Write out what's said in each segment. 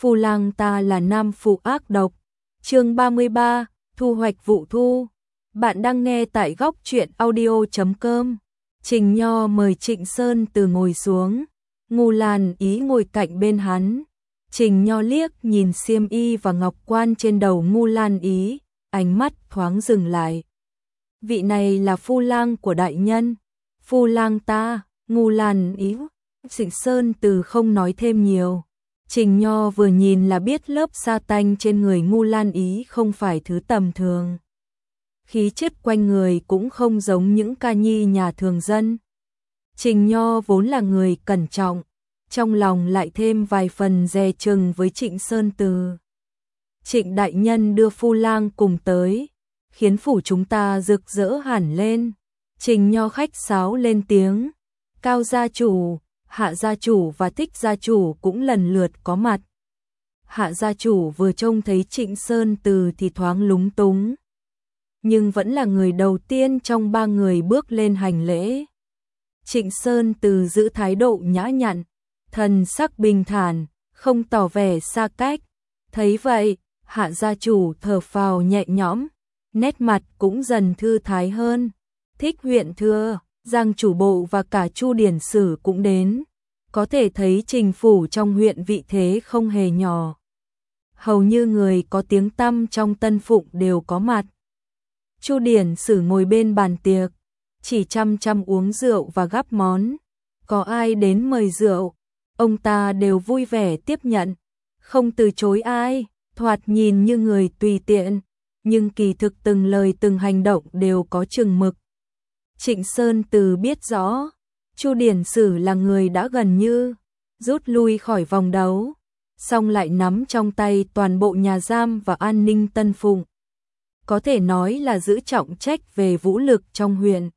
Phu lang ta là nam phụ ác độc. Chương 33, thu hoạch vụ thu. Bạn đang nghe tại góc truyện audio.com. Trình Nho mời Trịnh Sơn Từ ngồi xuống, Ngô Lan Ý ngồi cạnh bên hắn. Trình Nho liếc nhìn xiêm y và ngọc quan trên đầu Ngô Lan Ý, ánh mắt thoáng dừng lại. Vị này là phu lang của đại nhân. Phu lang ta, Ngô Lan Ý. Trịnh Sơn Từ không nói thêm nhiều. Trình Nho vừa nhìn là biết lớp sa tanh trên người Ngô Lan Ý không phải thứ tầm thường. Khí chất quanh người cũng không giống những ca nhi nhà thường dân. Trình Nho vốn là người cẩn trọng, trong lòng lại thêm vài phần dè chừng với Trịnh Sơn Từ. Trịnh đại nhân đưa phu lang cùng tới, khiến phủ chúng ta rực rỡ hẳn lên. Trình Nho khách sáo lên tiếng, Cao gia chủ, Hạ gia chủ và Thích gia chủ cũng lần lượt có mặt. Hạ gia chủ vừa trông thấy Trịnh Sơn Từ thì thoáng lúng túng, nhưng vẫn là người đầu tiên trong ba người bước lên hành lễ. Trịnh Sơn Từ giữ thái độ nhã nhặn, thần sắc bình thản, không tỏ vẻ xa cách. Thấy vậy, Hạ gia chủ thở phào nhẹ nhõm, nét mặt cũng dần thư thái hơn. Thích huyện thừa, Giang chủ bộ và cả Chu điển sử cũng đến. Có thể thấy Trình phủ trong huyện vị thế không hề nhỏ. Hầu như người có tiếng tăm trong Tân Phụng đều có mặt. Chu điển sử ngồi bên bàn tiệc, chỉ chăm chăm uống rượu và gắp món. Có ai đến mời rượu, ông ta đều vui vẻ tiếp nhận, không từ chối ai. Thoạt nhìn như người tùy tiện, nhưng kỳ thực từng lời từng hành động đều có chừng mực. Trịnh Sơn Từ biết rõ, Chu điển sử là người đã gần như rút lui khỏi vòng đấu, song lại nắm trong tay toàn bộ nhà giam và an ninh Tân Phụng. Có thể nói là giữ trọng trách về vũ lực trong huyện.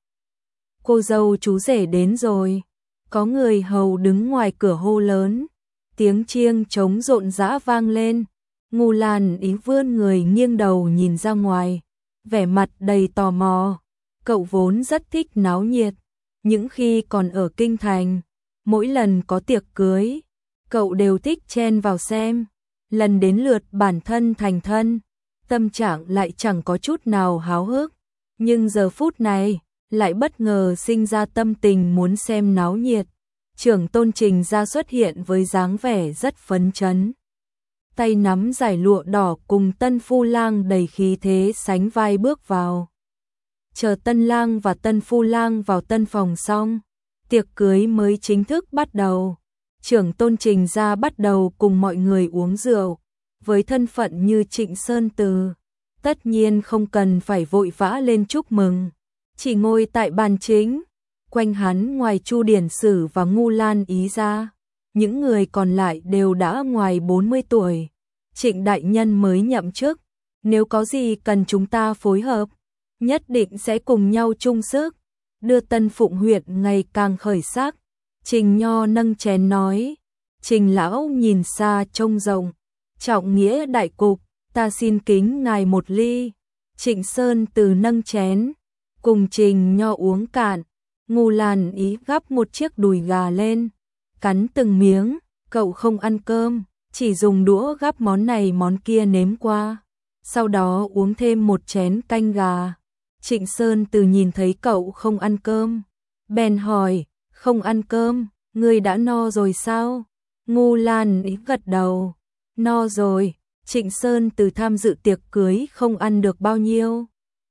Cô dâu chú rể đến rồi. Có người hầu đứng ngoài cửa hô lớn. Tiếng chiêng trống rộn rã vang lên. Ngô Lan Ý vươn người nghiêng đầu nhìn ra ngoài, vẻ mặt đầy tò mò. Cậu vốn rất thích náo nhiệt. Những khi còn ở kinh thành, mỗi lần có tiệc cưới, cậu đều thích chen vào xem. Lần đến lượt bản thân thành thân, tâm trạng lại chẳng có chút nào háo hức. Nhưng giờ phút này, lại bất ngờ sinh ra tâm tình muốn xem náo nhiệt. Trưởng tôn Trình ra xuất hiện với dáng vẻ rất phấn chấn. Tay nắm dải lụa đỏ cùng tân phu lang đầy khí thế sánh vai bước vào. Chờ tân lang và tân phu lang vào tân phòng xong, tiệc cưới mới chính thức bắt đầu. Trưởng tôn Trình ra bắt đầu cùng mọi người uống rượu. Với thân phận như Trịnh Sơn Từ, tất nhiên không cần phải vội vã lên chúc mừng. Chỉ ngồi tại bàn chính, quanh hắn ngoài Chu điển sử và Ngô Lan Ý ra, những người còn lại đều đã ngoài 40 tuổi. Trịnh đại nhân mới nhậm chức, nếu có gì cần chúng ta phối hợp, nhất định sẽ cùng nhau chung sức, đưa Tân Phụng huyện ngày càng khởi sắc. Trình Nho nâng chén nói, Trình lão nhìn xa trông rộng, trọng nghĩa đại cục, ta xin kính ngài một ly. Trịnh Sơn Từ nâng chén, cùng Trình Nho uống cạn. Ngô Lan Ý gắp một chiếc đùi gà lên, cắn từng miếng. Cậu không ăn cơm, chỉ dùng đũa gắp món này món kia nếm qua, sau đó uống thêm một chén canh gà. Trịnh Sơn Từ nhìn thấy cậu không ăn cơm, bèn hỏi, không ăn cơm, ngươi đã no rồi sao? Ngô Lan Ý gật đầu, no rồi. Trịnh Sơn Từ tham dự tiệc cưới không ăn được bao nhiêu,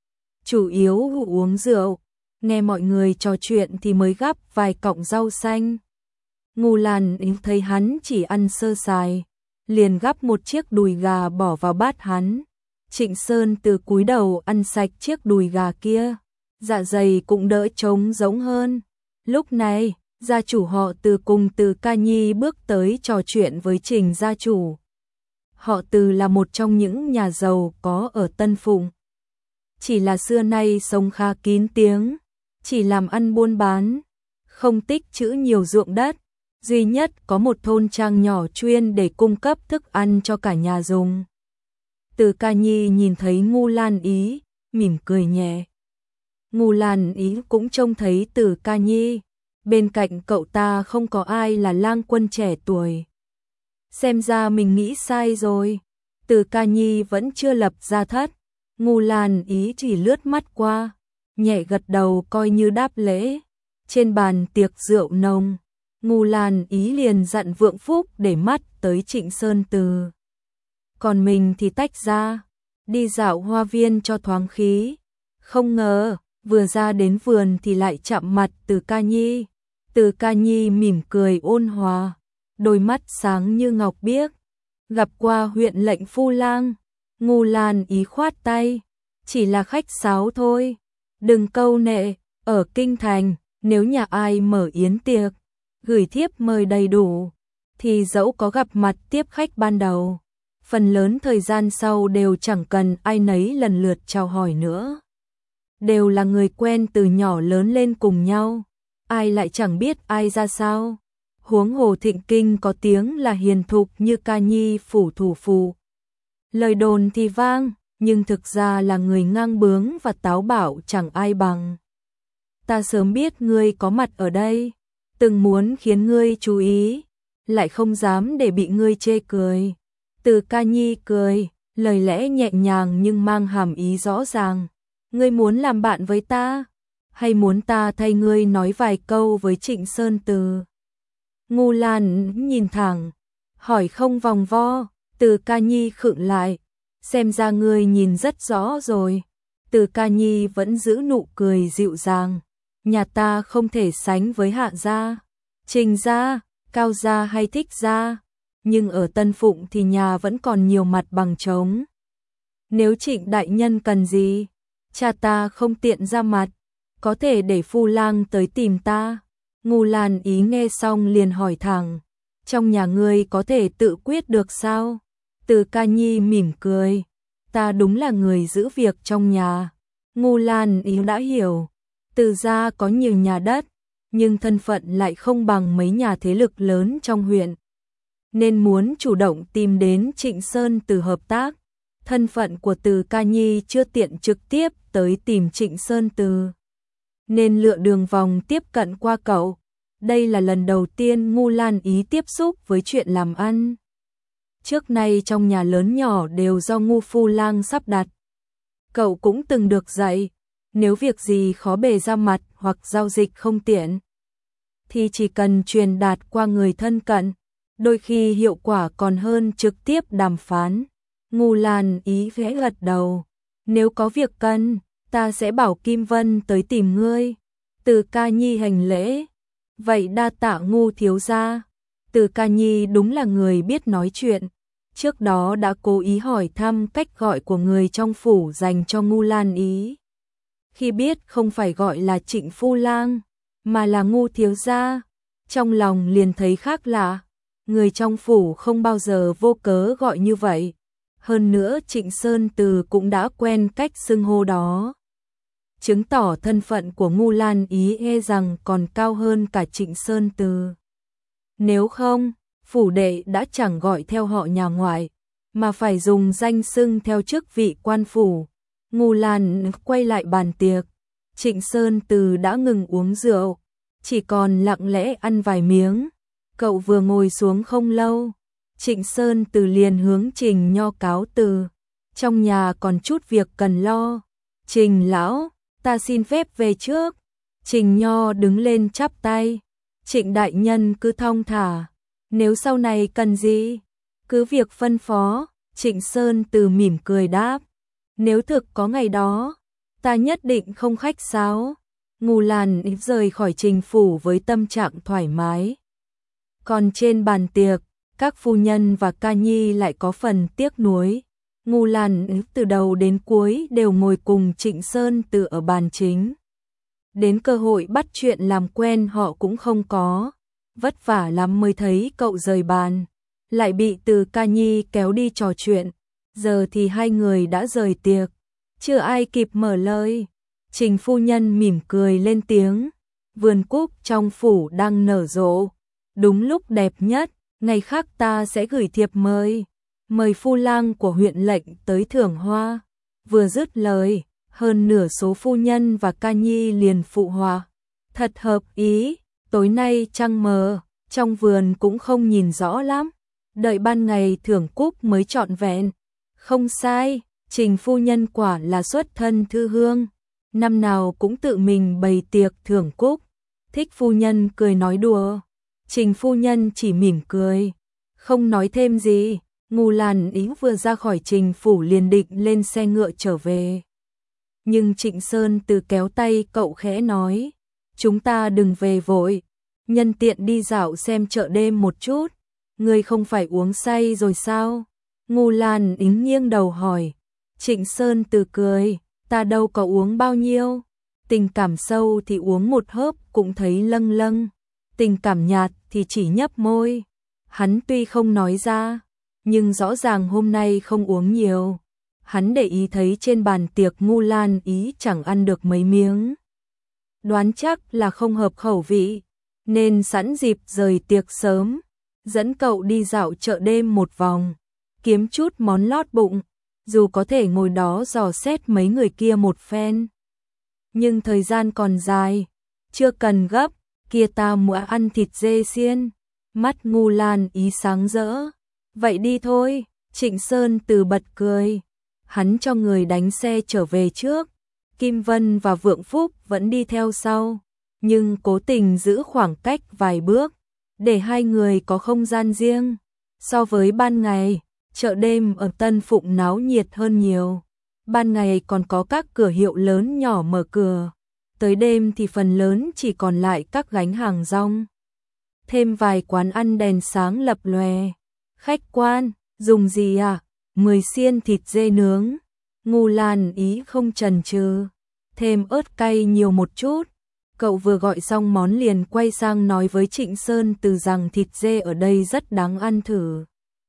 chủ yếu uống rượu, nghe mọi người trò chuyện thì mới gắp vài cọng rau xanh. Ngô Lan Ý thấy hắn chỉ ăn sơ sài, liền gắp một chiếc đùi gà bỏ vào bát hắn. Trịnh Sơn Từ cúi đầu ăn sạch chiếc đùi gà kia, dạ dày cũng đỡ trống rỗng hơn. Lúc này, gia chủ họ Từ cùng Từ Ca Nhi bước tới trò chuyện với Trình gia chủ. Họ Từ là một trong những nhà giàu có ở Tân Phụng. Chỉ là xưa nay sống khá kín tiếng, chỉ làm ăn buôn bán, không tích trữ nhiều ruộng đất. Duy nhất có một thôn trang nhỏ chuyên để cung cấp thức ăn cho cả nhà dùng. Từ Ca Nhi nhìn thấy Ngô Lan Ý, mỉm cười nhẹ. Ngô Lan Ý cũng trông thấy Từ Ca Nhi, bên cạnh cậu ta không có ai là lang quân trẻ tuổi. xem ra mình nghĩ sai rồi. Từ Ca Nhi vẫn chưa lập gia thất, Ngô Lan Ý chỉ lướt mắt qua, nhẹ gật đầu coi như đáp lễ. Trên bàn tiệc rượu nồng, Ngô Lan Ý liền dặn Vượng Phúc để mắt tới Trịnh Sơn Từ. Còn mình thì tách ra, đi dạo hoa viên cho thoáng khí. Không ngờ, vừa ra đến vườn thì lại chạm mặt Từ Ca Nhi. Từ Ca Nhi mỉm cười ôn hòa, đôi mắt sáng như ngọc biếc. Gặp qua huyện lệnh phu lang. Ngô Lan Ý khoát tay, chỉ là khách sáo thôi, đừng câu nệ. Ở kinh thành, nếu nhà ai mở yến tiệc, gửi thiếp mời đầy đủ, thì dẫu có gặp mặt tiếp khách ban đầu, phần lớn thời gian sau đều chẳng cần ai nấy lần lượt chào hỏi nữa. Đều là người quen từ nhỏ lớn lên cùng nhau, ai lại chẳng biết ai ra sao. Huống hồ Thịnh Kinh có tiếng là hiền thục như Ca Nhi phủ thủ phủ. Lời đồn thì vang, nhưng thực ra là người ngang bướng và táo bạo chẳng ai bằng. Ta sớm biết ngươi có mặt ở đây, từng muốn khiến ngươi chú ý, lại không dám để bị ngươi chê cười. Từ Ca Nhi cười, lời lẽ nhẹ nhàng nhưng mang hàm ý rõ ràng. Ngươi muốn làm bạn với ta, hay muốn ta thay ngươi nói vài câu với Trịnh Sơn Từ? Ngô Lan nhìn thẳng, hỏi không vòng vo. Từ Ca Nhi khựng lại, xem ra ngươi nhìn rất rõ rồi. Từ Ca Nhi vẫn giữ nụ cười dịu dàng. Nhà ta không thể sánh với Hạ gia, Trình gia, Cao gia hay Thích gia, nhưng ở Tân Phụng thì nhà vẫn còn nhiều mặt bằng trống. Nếu Trịnh đại nhân cần gì, cha ta không tiện ra mặt, có thể để phu lang tới tìm ta. Ngô Lan Ý nghe xong liền hỏi thẳng, trong nhà ngươi có thể tự quyết được sao? Từ Ca Nhi mỉm cười, ta đúng là người giữ việc trong nhà. Ngô Lan Ý đã hiểu, Từ gia có nhiều nhà đất, nhưng thân phận lại không bằng mấy nhà thế lực lớn trong huyện, nên muốn chủ động tìm đến Trịnh Sơn Từ hợp tác. Thân phận của Từ Ca Nhi chưa tiện trực tiếp tới tìm Trịnh Sơn Từ, nên lựa đường vòng tiếp cận qua cậu. Đây là lần đầu tiên Ngô Lan Ý tiếp xúc với chuyện làm ăn. Trước nay trong nhà lớn nhỏ đều do Ngô phu lang sắp đặt. Cậu cũng từng được dạy, nếu việc gì khó bề ra mặt hoặc giao dịch không tiện, thì chỉ cần truyền đạt qua người thân cận, đôi khi hiệu quả còn hơn trực tiếp đàm phán. Ngô Lan Ý khẽ gật đầu, nếu có việc cần, ta sẽ bảo Kim Vân tới tìm ngươi. Từ Ca Nhi hành lễ, vậy đa tạ Ngô thiếu gia. Từ Ca Nhi đúng là người biết nói chuyện, trước đó đã cố ý hỏi thăm cách gọi của người trong phủ dành cho Ngô Lan Ý. Khi biết không phải gọi là Trịnh phu lang, mà là Ngô thiếu gia, trong lòng liền thấy khác lạ. Người trong phủ không bao giờ vô cớ gọi như vậy. Hơn nữa Trịnh Sơn Từ cũng đã quen cách xưng hô đó, chứng tỏ thân phận của Ngô Lan Ý e rằng còn cao hơn cả Trịnh Sơn Từ. Nếu không, phủ đệ đã chẳng gọi theo họ nhà ngoại, mà phải dùng danh xưng theo chức vị quan phủ. Ngô Lan quay lại bàn tiệc, Trịnh Sơn Từ đã ngừng uống rượu, chỉ còn lặng lẽ ăn vài miếng. Cậu vừa ngồi xuống không lâu, Trịnh Sơn Từ liền hướng Trình Nho cáo từ, trong nhà còn chút việc cần lo. Trình lão, ta xin phép về trước. Trình Nho đứng lên chắp tay, Trịnh đại nhân cứ thong thả, nếu sau này cần gì, cứ việc phân phó. Trịnh Sơn Từ mỉm cười đáp, nếu thực có ngày đó, ta nhất định không khách sáo. Ngô Lan Ý rời khỏi Trình phủ với tâm trạng thoải mái. Còn trên bàn tiệc, các phu nhân và Ca Nhi lại có phần tiếc nuối. Ngô Lan Ý từ đầu đến cuối đều ngồi cùng Trịnh Sơn Từ ở bàn chính, đến cơ hội bắt chuyện làm quen họ cũng không có. Vất vả lắm mới thấy cậu rời bàn, lại bị Từ Ca Nhi kéo đi trò chuyện. Giờ thì hai người đã rời tiệc, chưa ai kịp mở lời, Trình phu nhân mỉm cười lên tiếng, vườn cúc trong phủ đang nở rộ, đúng lúc đẹp nhất, ngày khác ta sẽ gửi thiệp mời phu lang của huyện lệnh tới thưởng hoa. Vừa dứt lời, hơn nửa số phu nhân và Ca Nhi liền phụ họa, thật hợp ý. Tối nay trăng mờ, trong vườn cũng không nhìn rõ lắm, đợi ban ngày thưởng cúc mới trọn vẹn. Không sai, Trình phu nhân quả là xuất thân thư hương, năm nào cũng tự mình bày tiệc thưởng cúc. Thích phu nhân cười nói đùa, Trình phu nhân chỉ mỉm cười, không nói thêm gì. Ngô Lan Ý vừa ra khỏi Trình phủ liền định lên xe ngựa trở về. Nhưng Trịnh Sơn Từ kéo tay cậu khẽ nói, chúng ta đừng về vội, nhân tiện đi dạo xem chợ đêm một chút. Ngươi không phải uống say rồi sao? Ngô Lan Ý nghiêng đầu hỏi. Trịnh Sơn Từ cười, ta đâu có uống bao nhiêu. Tình cảm sâu thì uống một hớp cũng thấy lâng lâng, tình cảm nhạt thì chỉ nhấp môi. Hắn tuy không nói ra, nhưng rõ ràng hôm nay không uống nhiều. Hắn để ý thấy trên bàn tiệc Ngô Lan Ý chẳng ăn được mấy miếng. Đoán chắc là không hợp khẩu vị, nên sẵn dịp rời tiệc sớm, dẫn cậu đi dạo chợ đêm một vòng, kiếm chút món lót bụng, dù có thể ngồi đó dò xét mấy người kia một phen. Nhưng thời gian còn dài, chưa cần gấp, kia ta muốn ăn thịt dê xiên. Mắt Ngô Lan Ý sáng rỡ. Vậy đi thôi, Trịnh Sơn Từ bật cười. Hắn cho người đánh xe trở về trước. Kim Vân và Vượng Phúc vẫn đi theo sau, nhưng cố tình giữ khoảng cách vài bước, để hai người có không gian riêng. So với ban ngày, chợ đêm ở Tân Phụng náo nhiệt hơn nhiều. Ban ngày còn có các cửa hiệu lớn nhỏ mở cửa, tới đêm thì phần lớn chỉ còn lại các gánh hàng rong. Thêm vài quán ăn đèn sáng lập lòe. Khách quan, dùng gì à? 10 xiên thịt dê nướng. Ngô Lan Ý không chần chừ, thêm ớt cay nhiều một chút. Cậu vừa gọi xong món liền quay sang nói với Trịnh Sơn Từ rằng thịt dê ở đây rất đáng ăn thử.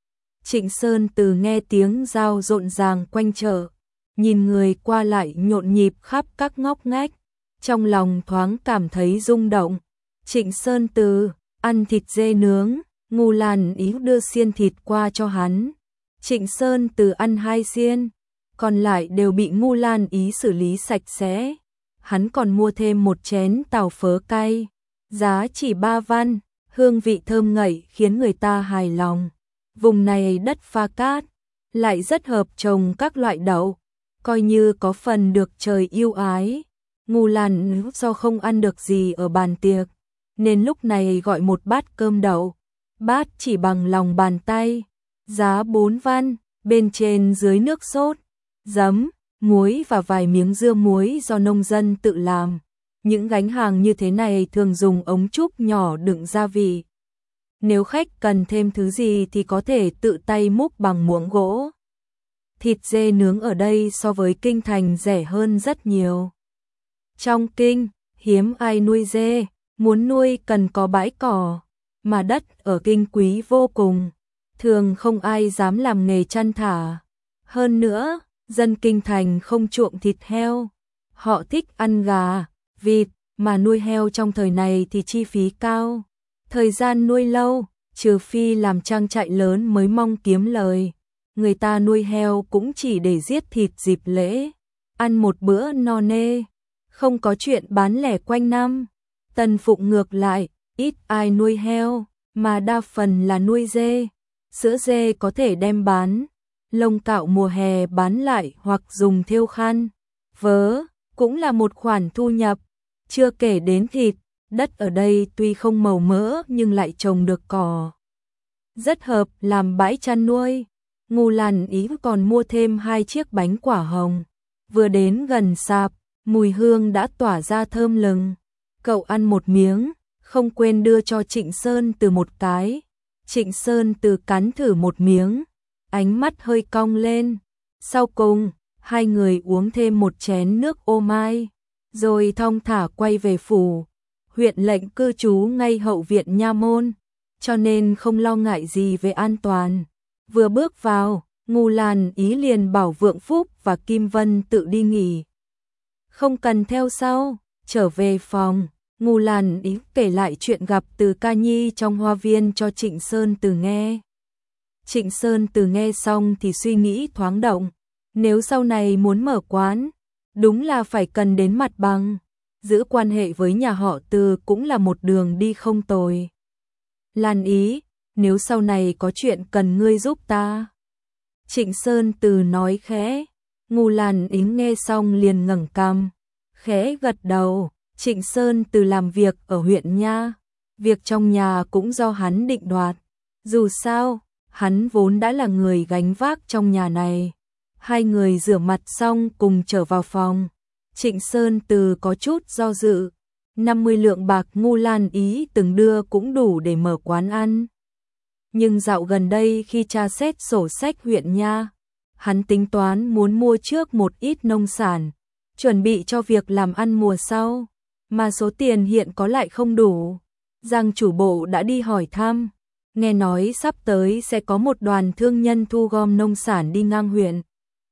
Trịnh Sơn Từ nghe tiếng dao rộn ràng quanh chợ, nhìn người qua lại nhộn nhịp khắp các ngóc ngách, trong lòng thoáng cảm thấy rung động. Trịnh Sơn Từ ăn thịt dê nướng. Ngô Lan Ý đưa xiên thịt qua cho hắn. Trịnh Sơn Từ ăn 2 xiên, còn lại đều bị Ngô Lan Ý xử lý sạch sẽ. Hắn còn mua thêm một chén tàu phớ cay, giá chỉ 3 văn, hương vị thơm ngậy khiến người ta hài lòng. Vùng này đất pha cát, lại rất hợp trồng các loại đậu, coi như có phần được trời yêu ái. Ngô Lan Ý do không ăn được gì ở bàn tiệc, nên lúc này gọi một bát cơm đậu. Bát chỉ bằng lòng bàn tay, giá 4 văn, bên trên dưới nước sốt, giấm, muối và vài miếng dưa muối do nông dân tự làm. Những gánh hàng như thế này thường dùng ống trúc nhỏ đựng gia vị. Nếu khách cần thêm thứ gì thì có thể tự tay múc bằng muỗng gỗ. Thịt dê nướng ở đây so với kinh thành rẻ hơn rất nhiều. Trong kinh, hiếm ai nuôi dê, muốn nuôi cần có bãi cỏ. Mà đất ở kinh quý vô cùng, thường không ai dám làm nghề chăn thả. Hơn nữa, dân kinh thành không chuộng thịt heo, họ thích ăn gà, vịt, mà nuôi heo trong thời này thì chi phí cao, thời gian nuôi lâu, trừ phi làm trang trại lớn mới mong kiếm lời. Người ta nuôi heo cũng chỉ để giết thịt dịp lễ, ăn một bữa no nê, không có chuyện bán lẻ quanh năm. Tân Phụng ngược lại, ít ai nuôi heo, mà đa phần là nuôi dê. Sữa dê có thể đem bán, lông cạo mùa hè bán lại hoặc dùng thêu khăn, vớ, cũng là một khoản thu nhập. Chưa kể đến thịt, đất ở đây tuy không màu mỡ nhưng lại trồng được cỏ, rất hợp làm bãi chăn nuôi. Ngô Lan Ý còn mua thêm 2 chiếc bánh quả hồng. Vừa đến gần sạp, mùi hương đã tỏa ra thơm lừng. Cậu ăn một miếng, không quên đưa cho Trịnh Sơn Từ một cái. Trịnh Sơn Từ cắn thử một miếng, ánh mắt hơi cong lên. Sau cùng, hai người uống thêm một chén nước ô mai, rồi thong thả quay về phủ. Huyện lệnh cư trú ngay hậu viện nha môn, cho nên không lo ngại gì về an toàn. Vừa bước vào, Ngô Lan Ý liền bảo Vượng Phúc và Kim Vân tự đi nghỉ, không cần theo sau. Trở về phòng, Ngô Lan Ý kể lại chuyện gặp Từ Ca Nhi trong hoa viên cho Trịnh Sơn Từ nghe. Trịnh Sơn Từ nghe xong thì suy nghĩ thoáng động, nếu sau này muốn mở quán, đúng là phải cần đến mặt bằng, giữ quan hệ với nhà họ Từ cũng là một đường đi không tồi. Lan Ý, nếu sau này có chuyện cần ngươi giúp ta. Trịnh Sơn Từ nói khẽ. Ngô Lan Ý nghe xong liền ngẩng cằm, khẽ gật đầu. Trịnh Sơn Từ làm việc ở huyện nha, việc trong nhà cũng do hắn định đoạt. Dù sao, hắn vốn đã là người gánh vác trong nhà này. Hai người rửa mặt xong cùng trở vào phòng. Trịnh Sơn Từ có chút do dự. 50 lượng bạc Ngô Lan Ý từng đưa cũng đủ để mở quán ăn. Nhưng dạo gần đây khi tra xét sổ sách huyện nha, hắn tính toán muốn mua trước một ít nông sản, chuẩn bị cho việc làm ăn mùa sau, mà số tiền hiện có lại không đủ. Giang chủ bộ đã đi hỏi thăm, nghe nói sắp tới sẽ có một đoàn thương nhân thu gom nông sản đi ngang huyện.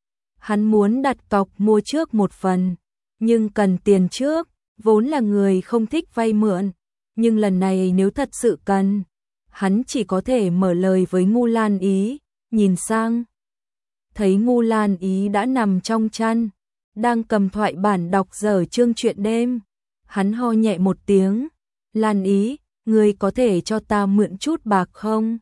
Hắn muốn đặt cọc mua trước một phần, nhưng cần tiền trước, vốn là người không thích vay mượn, nhưng lần này nếu thật sự cần, hắn chỉ có thể mở lời với Ngô Lan Ý. Nhìn sang, thấy Ngô Lan Ý đã nằm trong chăn, đang cầm thoại bản đọc dở chương truyện đêm. Hắn ho nhẹ một tiếng. Lan Ý, ngươi có thể cho ta mượn chút bạc không?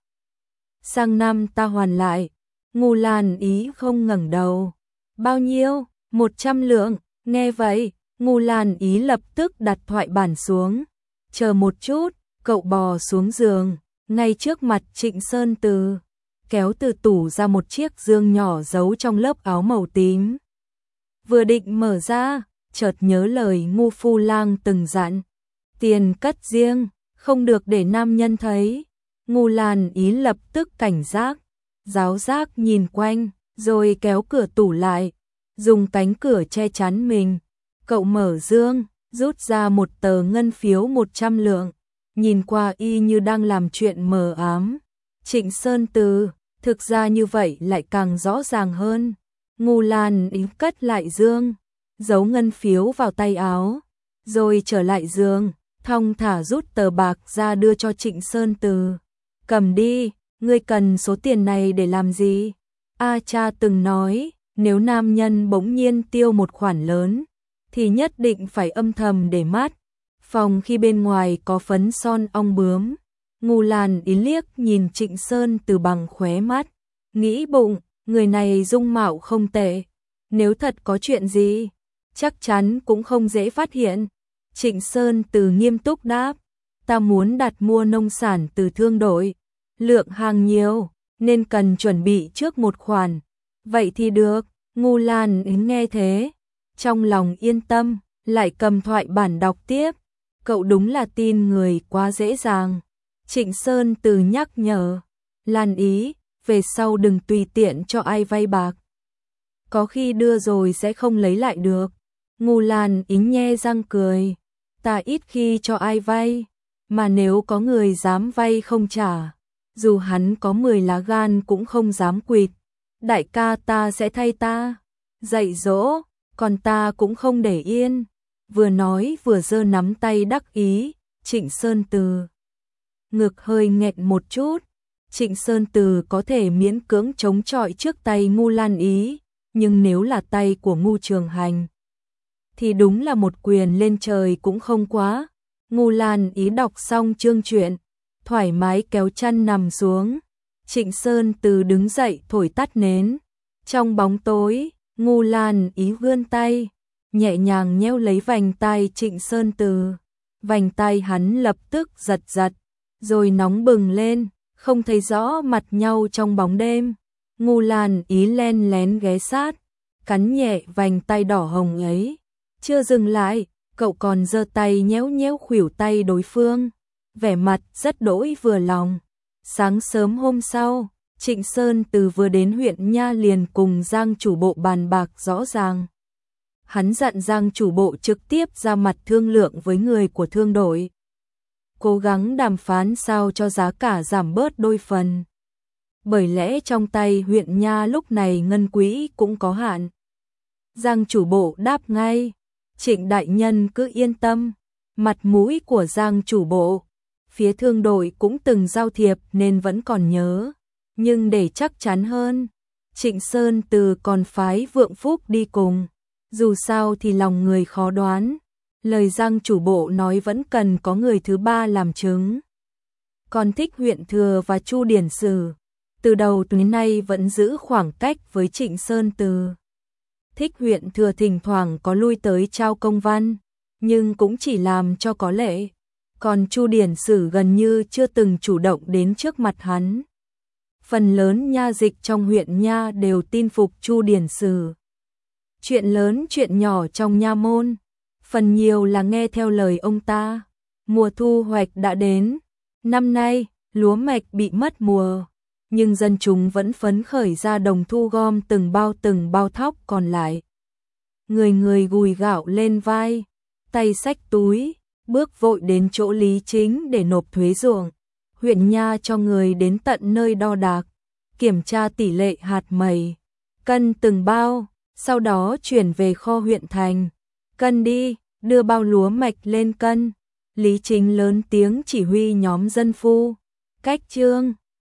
Sang năm ta hoàn lại. Ngô Lan Ý không ngẩng đầu. Bao nhiêu? 100 lượng. Nghe vậy, Ngô Lan Ý lập tức đặt thoại bản xuống. Chờ một chút, cậu bò xuống giường, ngay trước mặt Trịnh Sơn Từ, kéo từ tủ ra một chiếc dương nhỏ giấu trong lớp áo màu tím. Vừa định mở ra, chợt nhớ lời Ngô Phu Lang từng dặn, tiền cất riêng, không được để nam nhân thấy. Ngô Lan Ý lập tức cảnh giác, giáo giác nhìn quanh, rồi kéo cửa tủ lại, dùng cánh cửa che chắn mình. Cậu mở dương, rút ra một tờ ngân phiếu 100 lượng, nhìn qua y như đang làm chuyện mờ ám. Trịnh Sơn Từ, thực ra như vậy lại càng rõ ràng hơn. Ngô Lan Ý cất lại dương, giấu ngân phiếu vào tay áo, rồi trở lại giường, thong thả rút tờ bạc ra đưa cho Trịnh Sơn Từ. Cầm đi, ngươi cần số tiền này để làm gì? A cha từng nói, nếu nam nhân bỗng nhiên tiêu một khoản lớn, thì nhất định phải âm thầm để mắt, phòng khi bên ngoài có phấn son ong bướm. Ngô Lan Ý liếc nhìn Trịnh Sơn Từ bằng khóe mắt, nghĩ bụng, người này dung mạo không tệ, nếu thật có chuyện gì, chắc chắn cũng không dễ phát hiện. Trịnh Sơn Từ nghiêm túc đáp, ta muốn đặt mua nông sản từ thương đội, lượng hàng nhiều, nên cần chuẩn bị trước một khoản. Vậy thì được. Ngô Lan Ý nghe thế, trong lòng yên tâm, lại cầm thoại bản đọc tiếp. Cậu đúng là tin người quá dễ dàng. Trịnh Sơn Từ nhắc nhở, Lan Ý, về sau đừng tùy tiện cho ai vay bạc. Có khi đưa rồi sẽ không lấy lại được. Ngô Lan Ý nhe răng cười, ta ít khi cho ai vay, mà nếu có người dám vay không trả, dù hắn có 10 lá gan cũng không dám quỵt. Đại ca ta sẽ thay ta dạy dỗ, còn ta cũng không để yên. Vừa nói vừa giơ nắm tay đắc ý. Trịnh Sơn Từ ngực hơi nghẹn một chút. Trịnh Sơn Từ có thể miễn cưỡng chống chọi trước tay Ngô Lan Ý, nhưng nếu là tay của Ngô Trường Hành thì đúng là một quyền lên trời cũng không quá. Ngô Lan Ý đọc xong chương truyện, thoải mái kéo chăn nằm xuống. Trịnh Sơn Từ đứng dậy thổi tắt nến. Trong bóng tối, Ngô Lan Ý vươn tay, nhẹ nhàng nhéo lấy vành tai Trịnh Sơn Từ. Vành tai hắn lập tức giật giật, rồi nóng bừng lên, không thấy rõ mặt nhau trong bóng đêm. Ngô Lan Ý len lén ghé sát, cắn nhẹ vành tay đỏ hồng ấy. Chưa dừng lại, cậu còn giơ tay nhéo nhéo khuỷu tay đối phương, vẻ mặt rất đỗi vừa lòng. Sáng sớm hôm sau, Trịnh Sơn Từ vừa đến huyện nha liền cùng Giang chủ bộ bàn bạc rõ ràng. Hắn dặn Giang chủ bộ trực tiếp ra mặt thương lượng với người của thương đội, cố gắng đàm phán sao cho giá cả giảm bớt đôi phần. Bởi lẽ trong tay huyện nha lúc này ngân quỹ cũng có hạn. Giang chủ bộ đáp ngay, Trịnh đại nhân cứ yên tâm, mặt mũi của Giang chủ bộ, phía thương đội cũng từng giao thiệp nên vẫn còn nhớ. Nhưng để chắc chắn hơn, Trịnh Sơn Từ còn phái Vượng Phúc đi cùng. Dù sao thì lòng người khó đoán, lời Giang chủ bộ nói vẫn cần có người thứ ba làm chứng. Còn Thích huyện thừa và Chu Điển Sử từ đầu đến nay vẫn giữ khoảng cách với Trịnh Sơn Từ. Thích huyện thừa thỉnh thoảng có lui tới trao công văn, nhưng cũng chỉ làm cho có lệ. Còn Chu Điển Sử gần như chưa từng chủ động đến trước mặt hắn. Phần lớn nha dịch trong huyện nha đều tin phục Chu Điển Sử. Chuyện lớn chuyện nhỏ trong nha môn, phần nhiều là nghe theo lời ông ta. Mùa thu hoạch đã đến, năm nay lúa mạch bị mất mùa, nhưng dân chúng vẫn phấn khởi ra đồng thu gom từng bao thóc còn lại. Người người gùi gạo lên vai, tay xách túi, bước vội đến chỗ Lý Chính để nộp thuế ruộng. Huyện nha cho người đến tận nơi đo đạc, kiểm tra tỷ lệ hạt mày, cân từng bao, sau đó chuyển về kho huyện thành. Cân đi, đưa bao lúa mạch lên cân. Lý Chính lớn tiếng chỉ huy nhóm dân phu, cách trương.